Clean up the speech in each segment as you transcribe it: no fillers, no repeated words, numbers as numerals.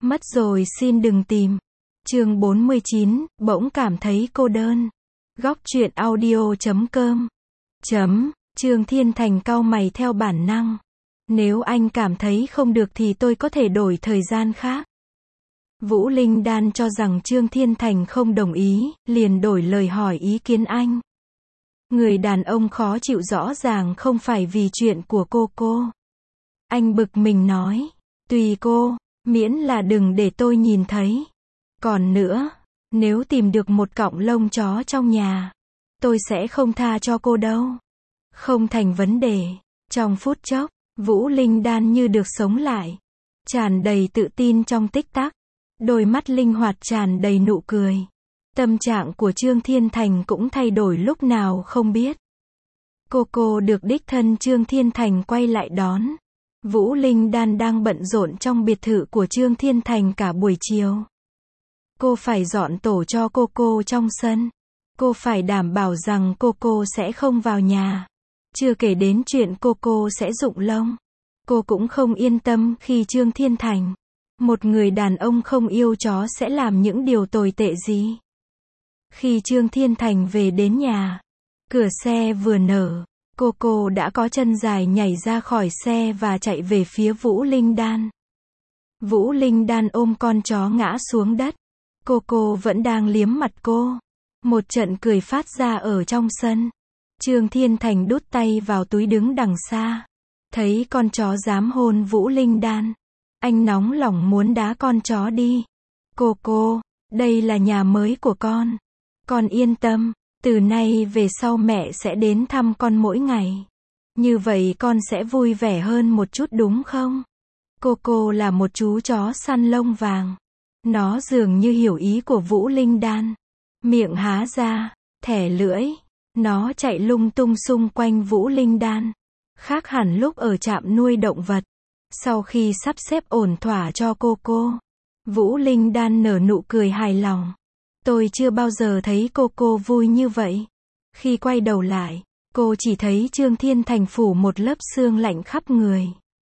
Mất rồi xin đừng tìm. Chương 49, bỗng cảm thấy cô đơn. Góc truyện audio.com. Trương Thiên Thành cau mày theo bản năng. Nếu anh cảm thấy không được thì tôi có thể đổi thời gian khác. Vũ Linh Đan cho rằng Trương Thiên Thành không đồng ý, liền đổi lời hỏi ý kiến anh. Người đàn ông khó chịu rõ ràng không phải vì chuyện của cô. Anh bực mình nói, tùy cô, miễn là đừng để tôi nhìn thấy. Còn nữa, nếu tìm được một cọng lông chó trong nhà, tôi sẽ không tha cho cô đâu. Không thành vấn đề. Trong phút chốc, Vũ Linh Đan như được sống lại, tràn đầy tự tin trong tích tắc, đôi mắt linh hoạt tràn đầy nụ cười. Tâm trạng của Trương Thiên Thành cũng thay đổi lúc nào không biết. Cô được đích thân Trương Thiên Thành quay lại đón. Vũ Linh Đan đang bận rộn trong biệt thự của Trương Thiên Thành cả buổi chiều. Cô phải dọn tổ cho cô trong sân. Cô phải đảm bảo rằng cô sẽ không vào nhà. Chưa kể đến chuyện cô sẽ rụng lông. Cô cũng không yên tâm khi Trương Thiên Thành, một người đàn ông không yêu chó, sẽ làm những điều tồi tệ gì. Khi Trương Thiên Thành về đến nhà, cửa xe vừa nở, cô đã có chân dài nhảy ra khỏi xe và chạy về phía Vũ Linh Đan. Vũ Linh Đan ôm con chó ngã xuống đất. Cô vẫn đang liếm mặt cô. Một trận cười phát ra ở trong sân. Trương Thiên Thành đút tay vào túi đứng đằng xa. Thấy con chó dám hôn Vũ Linh Đan, anh nóng lòng muốn đá con chó đi. Cô, đây là nhà mới của con. Con yên tâm, từ nay về sau mẹ sẽ đến thăm con mỗi ngày. Như vậy con sẽ vui vẻ hơn một chút đúng không? Cô là một chú chó săn lông vàng. Nó dường như hiểu ý của Vũ Linh Đan. Miệng há ra, thẻ lưỡi. Nó chạy lung tung xung quanh Vũ Linh Đan. Khác hẳn lúc ở trạm nuôi động vật. Sau khi sắp xếp ổn thỏa cho cô, Vũ Linh Đan nở nụ cười hài lòng. Tôi chưa bao giờ thấy cô vui như vậy. Khi quay đầu lại, cô chỉ thấy Trương Thiên Thành phủ một lớp sương lạnh khắp người.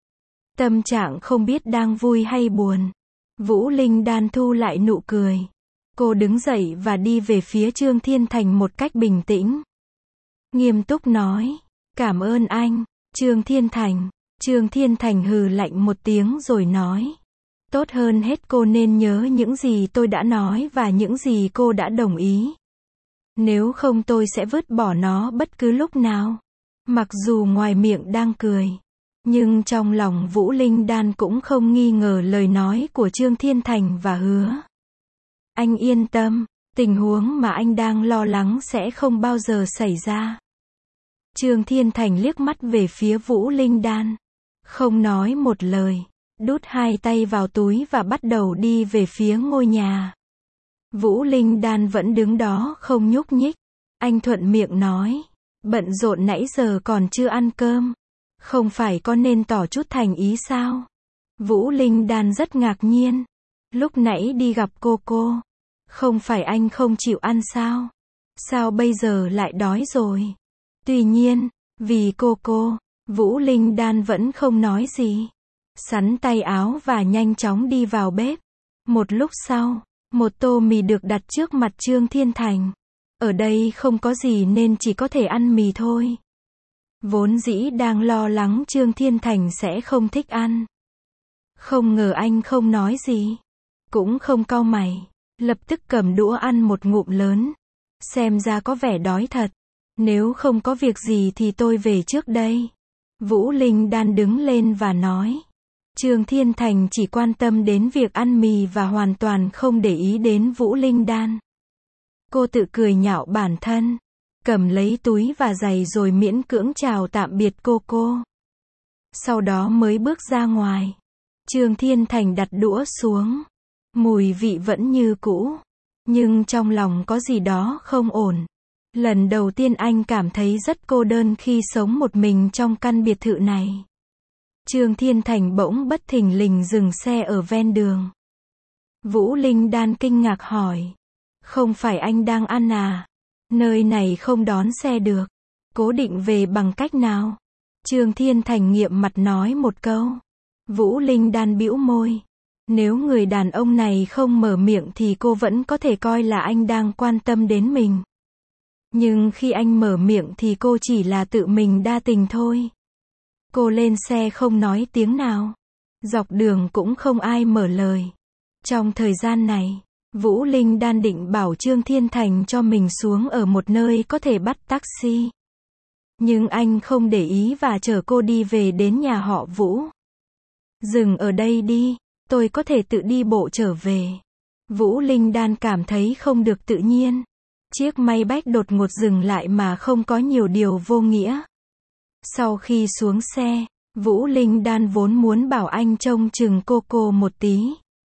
Tâm trạng không biết đang vui hay buồn. Vũ Linh Đan thu lại nụ cười. Cô đứng dậy và đi về phía Trương Thiên Thành một cách bình tĩnh. Nghiêm túc nói, cảm ơn anh, Trương Thiên Thành. Trương Thiên Thành hừ lạnh một tiếng rồi nói, tốt hơn hết cô nên nhớ những gì tôi đã nói và những gì cô đã đồng ý. Nếu không tôi sẽ vứt bỏ nó bất cứ lúc nào. Mặc dù ngoài miệng đang cười, nhưng trong lòng Vũ Linh Đan cũng không nghi ngờ lời nói của Trương Thiên Thành và hứa. Anh yên tâm, tình huống mà anh đang lo lắng sẽ không bao giờ xảy ra. Trương Thiên Thành liếc mắt về phía Vũ Linh Đan, không nói một lời, đút hai tay vào túi và bắt đầu đi về phía ngôi nhà. Vũ Linh Đan vẫn đứng đó không nhúc nhích. Anh thuận miệng nói, bận rộn nãy giờ còn chưa ăn cơm. Không phải con nên tỏ chút thành ý sao? Vũ Linh Đan rất ngạc nhiên. Lúc nãy đi gặp cô, không phải anh không chịu ăn sao? Sao bây giờ lại đói rồi? Tuy nhiên, vì cô, Vũ Linh Đan vẫn không nói gì. Xắn tay áo và nhanh chóng đi vào bếp. Một lúc sau, một tô mì được đặt trước mặt Trương Thiên Thành. Ở đây không có gì nên chỉ có thể ăn mì thôi. Vốn dĩ đang lo lắng Trương Thiên Thành sẽ không thích ăn. Không ngờ anh không nói gì, cũng không cau mày, lập tức cầm đũa ăn một ngụm lớn. Xem ra có vẻ đói thật. Nếu không có việc gì thì tôi về trước đây. Vũ Linh Đan đứng lên và nói. Trương Thiên Thành chỉ quan tâm đến việc ăn mì và hoàn toàn không để ý đến Vũ Linh Đan. Cô tự cười nhạo bản thân, cầm lấy túi và giày rồi miễn cưỡng chào tạm biệt cô. Sau đó mới bước ra ngoài. Trương Thiên Thành đặt đũa xuống. Mùi vị vẫn như cũ, nhưng trong lòng có gì đó không ổn. Lần đầu tiên anh cảm thấy rất cô đơn khi sống một mình trong căn biệt thự này. Trương Thiên Thành bỗng bất thình lình dừng xe ở ven đường. Vũ Linh Đan kinh ngạc hỏi, không phải anh đang ăn à? Nơi này không đón xe được. Cố định về bằng cách nào? Trương Thiên Thành nghiệm mặt nói một câu. Vũ Linh Đan bĩu môi. Nếu người đàn ông này không mở miệng thì cô vẫn có thể coi là anh đang quan tâm đến mình. Nhưng khi anh mở miệng thì cô chỉ là tự mình đa tình thôi. Cô lên xe không nói tiếng nào. Dọc đường cũng không ai mở lời. Trong thời gian này, Vũ Linh Đan định bảo Trương Thiên Thành cho mình xuống ở một nơi có thể bắt taxi. Nhưng anh không để ý và chở cô đi về đến nhà họ Vũ. Dừng ở đây đi, tôi có thể tự đi bộ trở về. Vũ Linh Đan cảm thấy không được tự nhiên. Chiếc Maybach đột ngột dừng lại mà không có nhiều điều vô nghĩa. Sau khi xuống xe, Vũ Linh Đan vốn muốn bảo anh trông chừng cô một tí.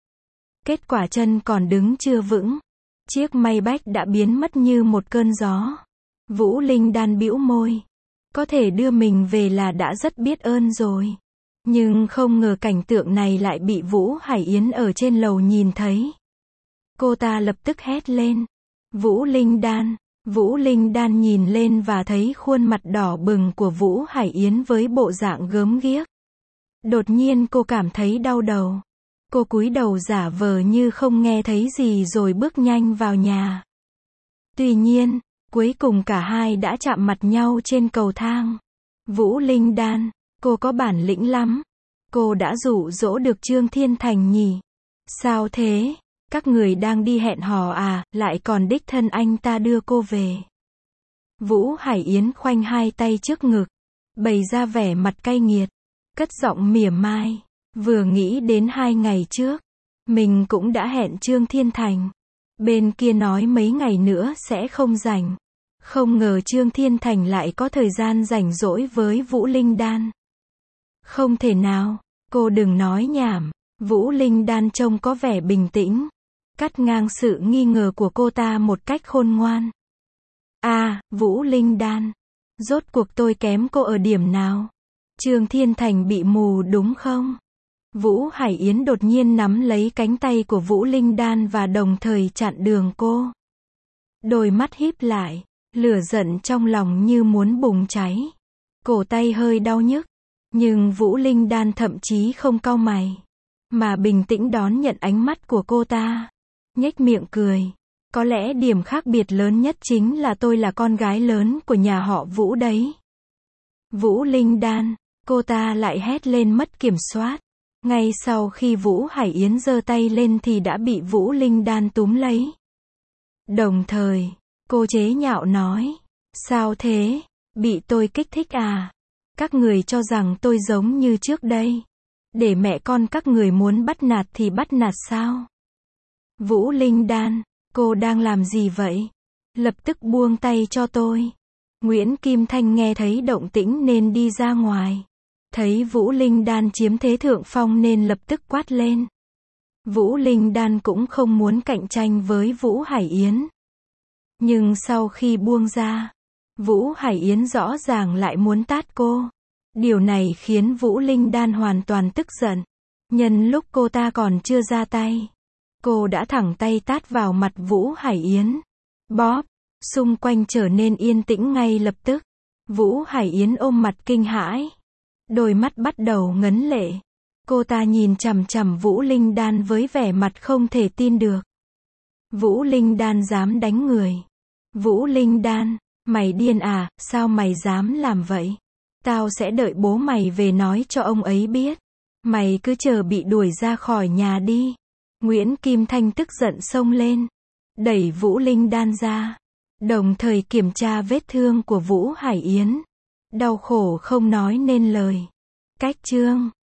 Kết quả chân còn đứng chưa vững. Chiếc Maybach đã biến mất như một cơn gió. Vũ Linh Đan bĩu môi. Có thể đưa mình về là đã rất biết ơn rồi. Nhưng không ngờ cảnh tượng này lại bị Vũ Hải Yến ở trên lầu nhìn thấy. Cô ta lập tức hét lên. Vũ Linh Đan. Vũ Linh Đan nhìn lên và thấy khuôn mặt đỏ bừng của Vũ Hải Yến với bộ dạng gớm ghiếc. Đột nhiên cô cảm thấy đau đầu. Cô cúi đầu giả vờ như không nghe thấy gì rồi bước nhanh vào nhà. Tuy nhiên, cuối cùng cả hai đã chạm mặt nhau trên cầu thang. Vũ Linh Đan, cô có bản lĩnh lắm. Cô đã dụ dỗ được Trương Thiên Thành nhỉ? Sao thế? Các người đang đi hẹn hò à, lại còn đích thân anh ta đưa cô về. Vũ Hải Yến khoanh hai tay trước ngực, bày ra vẻ mặt cay nghiệt, cất giọng mỉa mai. Vừa nghĩ đến 2 ngày trước, mình cũng đã hẹn Trương Thiên Thành. Bên kia nói mấy ngày nữa sẽ không rảnh. Không ngờ Trương Thiên Thành lại có thời gian rảnh rỗi với Vũ Linh Đan. Không thể nào, cô đừng nói nhảm. Vũ Linh Đan trông có vẻ bình tĩnh, cắt ngang sự nghi ngờ của cô ta một cách khôn ngoan. À, Vũ Linh Đan, rốt cuộc tôi kém cô ở điểm nào? Trương Thiên Thành bị mù đúng không? Vũ Hải Yến đột nhiên nắm lấy cánh tay của Vũ Linh Đan và đồng thời chặn đường cô. Đôi mắt híp lại, lửa giận trong lòng như muốn bùng cháy. Cổ tay hơi đau nhức, nhưng Vũ Linh Đan thậm chí không cau mày, mà bình tĩnh đón nhận ánh mắt của cô ta. Nhếch miệng cười. Có lẽ điểm khác biệt lớn nhất chính là tôi là con gái lớn của nhà họ Vũ đấy. Vũ Linh Đan, cô ta lại hét lên mất kiểm soát. Ngay sau khi Vũ Hải Yến giơ tay lên thì đã bị Vũ Linh Đan túm lấy. Đồng thời, cô chế nhạo nói. Sao thế? Bị tôi kích thích à? Các người cho rằng tôi giống như trước đây. Để mẹ con các người muốn bắt nạt thì bắt nạt sao? Vũ Linh Đan, cô đang làm gì vậy? Lập tức buông tay cho tôi. Nguyễn Kim Thanh nghe thấy động tĩnh nên đi ra ngoài. Thấy Vũ Linh Đan chiếm thế thượng phong nên lập tức quát lên. Vũ Linh Đan cũng không muốn cạnh tranh với Vũ Hải Yến. Nhưng sau khi buông ra, Vũ Hải Yến rõ ràng lại muốn tát cô. Điều này khiến Vũ Linh Đan hoàn toàn tức giận. Nhân lúc cô ta còn chưa ra tay, cô đã thẳng tay tát vào mặt Vũ Hải Yến. Bóp, xung quanh trở nên yên tĩnh ngay lập tức. Vũ Hải Yến ôm mặt kinh hãi. Đôi mắt bắt đầu ngấn lệ. Cô ta nhìn chằm chằm Vũ Linh Đan với vẻ mặt không thể tin được. Vũ Linh Đan dám đánh người. Vũ Linh Đan, mày điên à, sao mày dám làm vậy? Tao sẽ đợi bố mày về nói cho ông ấy biết. Mày cứ chờ bị đuổi ra khỏi nhà đi. Nguyễn Kim Thanh tức giận xông lên, đẩy Vũ Linh Đan ra, đồng thời kiểm tra vết thương của Vũ Hải Yến. Đau khổ không nói nên lời. Cách chương